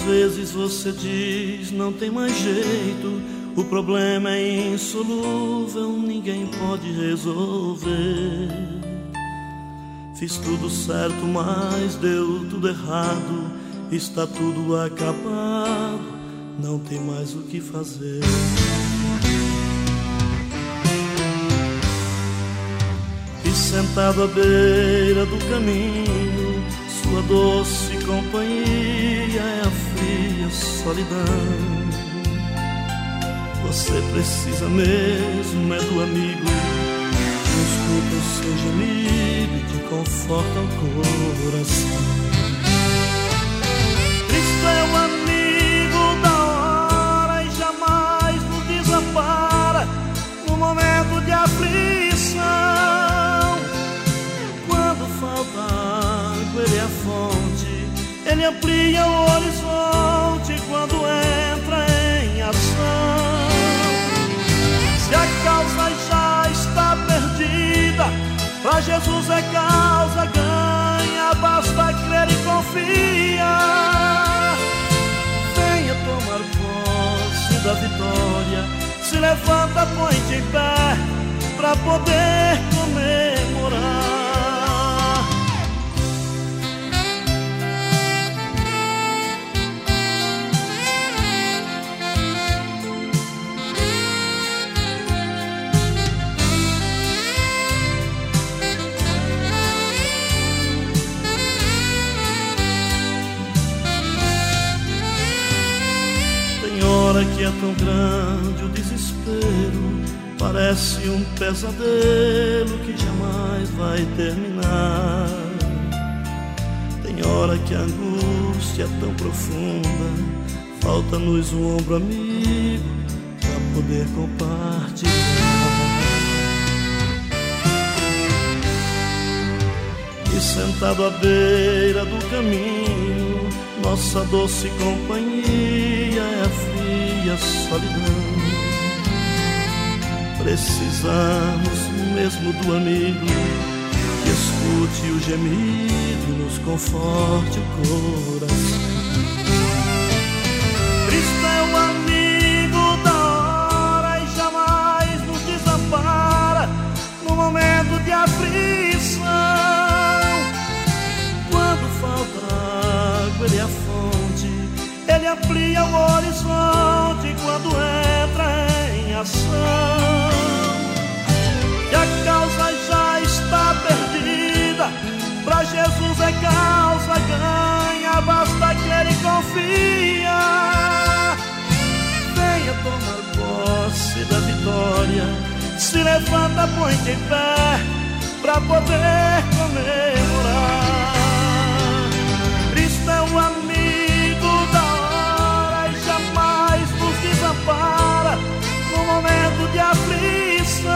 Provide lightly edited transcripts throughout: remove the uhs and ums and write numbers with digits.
vezes você diz não tem mais jeito, o problema é insolúvel, ninguém pode resolver. Fiz tudo certo, mas deu tudo errado, está tudo acabado, não tem mais o que fazer. E sentado à beira do caminho, sua doce companhia é a fria solidão. Você precisa mesmo é do amigo que escuta o seu gemido e te conforta o coração. Cristo é o amigo da hora e jamais nos desampara no momento de aflição. Quando falta água, ele é a fonte, ele amplia o horizonte quando entra em ação. Se a causa já está perdida, pra Jesus é causa ganha, basta crer e confiar. Venha tomar posse da vitória, se levanta, põe-te em pé, pra poder comemorar. Hora que é tão grande o desespero, parece um pesadelo que jamais vai terminar. Tem hora que a angústia é tão profunda, falta-nos um ombro amigo pra poder compartilhar. E sentado à beira do caminho, nossa doce companhia é a fria solidão. Precisamos mesmo do amigo que escute o gemido e nos conforte o coração. Cristo é o amigo da hora e jamais nos desampara no momento de aflição. Quando falta água, ele é a fonte, ele amplia o horizonte quando entra em ação. E a causa já está perdida, pra Jesus é causa ganha, basta crer e confiar. Venha tomar posse da vitória, se levanta, põe-te em pé, pra poder comemorar. Cristo é o amigo da hora e jamais nos desampara no momento de aflição.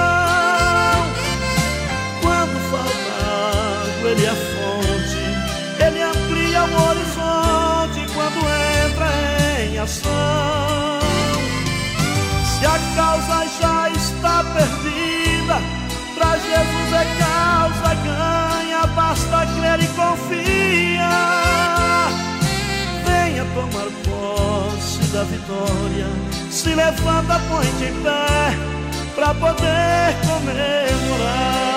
Quando falta água, ele é a fonte, ele amplia o horizonte quando entra em ação. Se a causa já está perdida, pra Jesus é causa ganha, basta crer e confiar. Venha tomar posse da vitória, se levanta, põe-te em pé, pra poder comemorar.